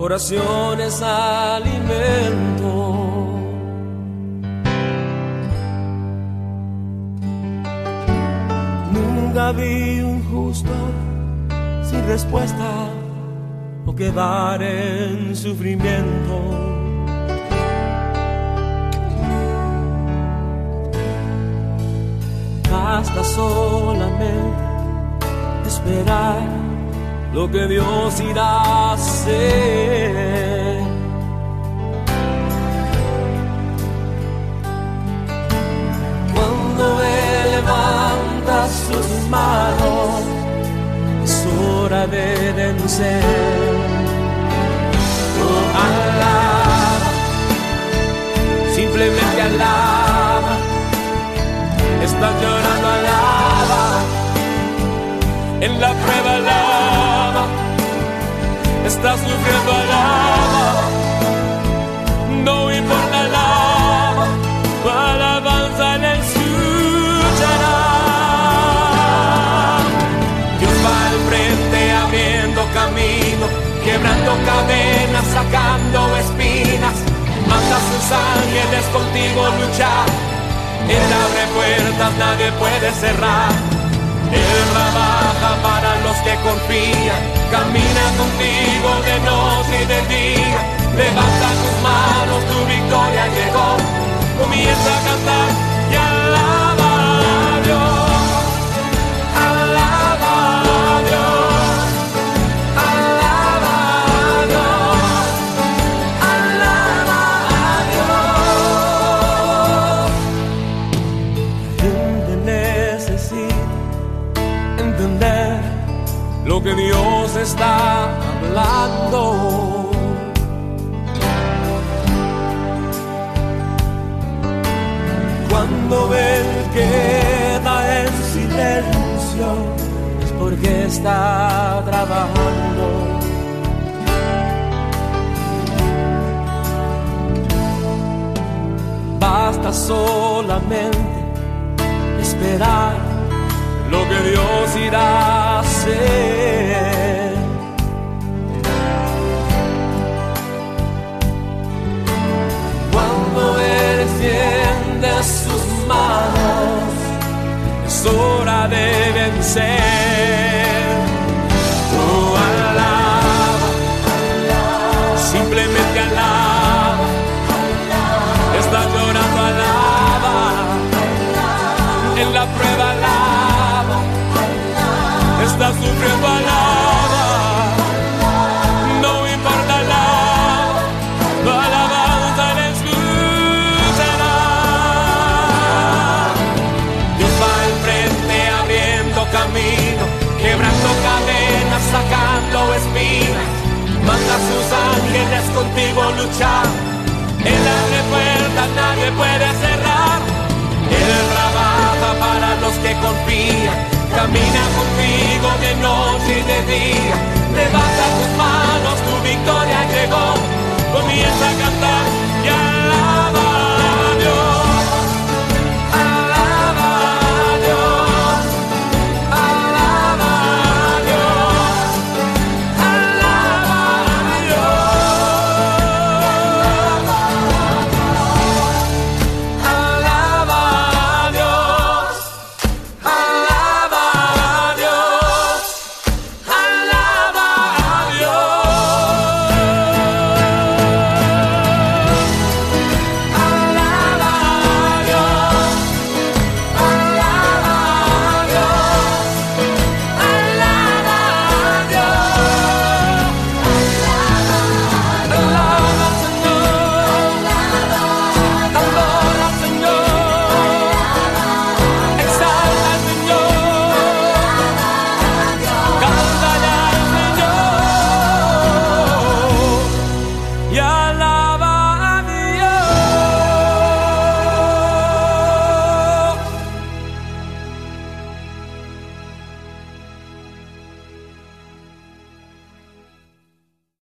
oración es alimento. Nunca vi un justo sin respuesta o quedar en sufrimiento. Basta solamente esperar lo que Dios irá a hacer. Cuando Él levanta sus manos, es hora de vencer. Oh, alaba, simplemente alaba. Estás llorando, alaba. En la prueba, alaba. Estás sufriendo, alaba. No importa, alaba. Tu alabanza Él escuchará. Dios va al frente abriendo camino, quebrando cadenas, sacando espinas. Manda a sus ángeles contigo luchar. Él abre puertas, nadie puede cerrar. Él trabaja para los que confían. Camina contigo de noche y de día. Levanta tus manos, tu victoria llegó. Comienza a cantar y alaba a Dios. Alaba a Dios. Alaba a Dios. Alaba a Dios. La gente necesita entender lo que Dios está hablando. Cuando Él queda en silencio es porque está trabajando. Basta solamente esperar lo que Dios irá a hacer. Cuando Él extiende sus manos, es hora de vencer. Oh, alaba, simplemente alaba. Estás llorando, alaba. En la prueba, alaba. Estás sufriendo, alaba. No importa, alaba. Tu alabanza Él escuchará. Dios va al frente abriendo camino, quebrando cadenas, sacando espinas. Manda a sus ángeles contigo luchar. Él abre puertas, nadie puede cerrar.